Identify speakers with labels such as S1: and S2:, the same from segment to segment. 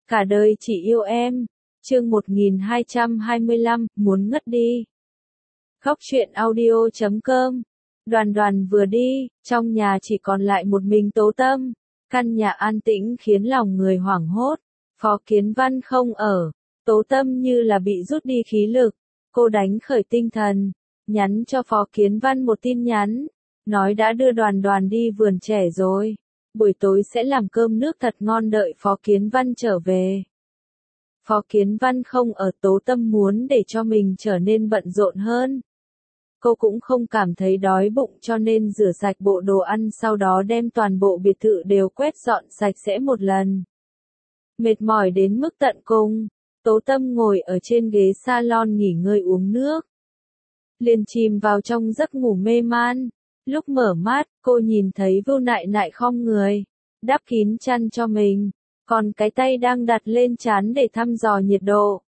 S1: Cả đời chỉ yêu em. Chương 1225, muốn ngất đi. Khóc chuyện audio.com. Đoàn Đoàn vừa đi, trong nhà chỉ còn lại một mình Tố Tâm. Căn nhà an tĩnh khiến lòng người hoảng hốt. Phó Kiến Văn không ở. Tố Tâm như là bị rút đi khí lực. Cô đánh khởi tinh thần, nhắn cho Phó Kiến Văn một tin nhắn. Nói đã đưa Đoàn Đoàn đi vườn trẻ rồi. Buổi tối sẽ làm cơm nước thật ngon đợi Phó Kiến Văn trở về. Phó Kiến Văn không ở, Tố Tâm muốn để cho mình trở nên bận rộn hơn. Cô cũng không cảm thấy đói bụng cho nên rửa sạch bộ đồ ăn, sau đó đem toàn bộ biệt thự đều quét dọn sạch sẽ một lần. Mệt mỏi đến mức tận cùng, Tố Tâm ngồi ở trên ghế salon nghỉ ngơi uống nước. Liền chìm vào trong giấc ngủ mê man. Lúc mở mắt, cô nhìn thấy Vưu Nại Nại khom người, đắp kín chăn cho mình, còn cái tay đang đặt lên trán để thăm dò nhiệt độ.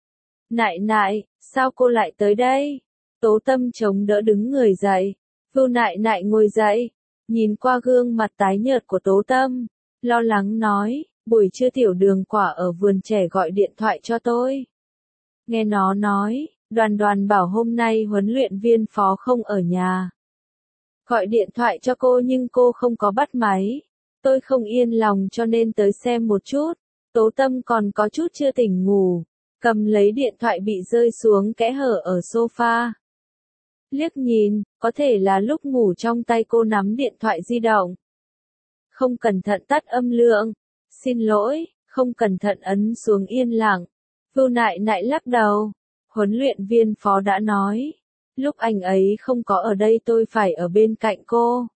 S1: Nại Nại, sao cô lại tới đây? Tố Tâm chống đỡ đứng người dậy. Vưu Nại Nại ngồi dậy, nhìn qua gương mặt tái nhợt của Tố Tâm, lo lắng nói, buổi trưa Tiểu Đường Quả ở vườn trẻ gọi điện thoại cho tôi. Nghe nó nói, Đoàn Đoàn bảo hôm nay huấn luyện viên Phó không ở nhà. Gọi điện thoại cho cô nhưng cô không có bắt máy. Tôi không yên lòng cho nên tới xem một chút. Tố Tâm còn có chút chưa tỉnh ngủ, cầm lấy điện thoại bị rơi xuống kẽ hở ở sofa. Liếc nhìn, có thể là lúc ngủ trong tay cô nắm điện thoại di động. Không cẩn thận tắt âm lượng. Xin lỗi, không cẩn thận ấn xuống yên lặng. Vưu Nại Nại lắc đầu. Huấn luyện viên Phó đã nói. Lúc anh ấy không có ở đây tôi phải ở bên cạnh cô.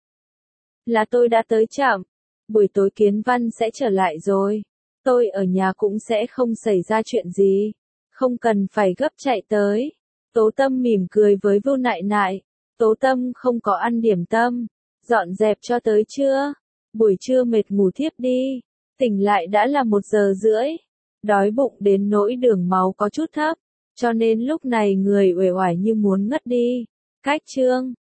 S1: Là tôi đã tới chậm. Buổi tối Kiến Văn sẽ trở lại rồi. Tôi ở nhà cũng sẽ không xảy ra chuyện gì. Không cần phải gấp chạy tới. Tố Tâm mỉm cười với Vưu Nại Nại. Tố Tâm không có ăn điểm tâm. Dọn dẹp cho tới trưa. Buổi trưa mệt ngủ thiếp đi. Tỉnh lại đã là 1:30. Đói bụng đến nỗi đường máu có chút thấp. Cho nên lúc này người uể oải như muốn ngất đi. Cách chương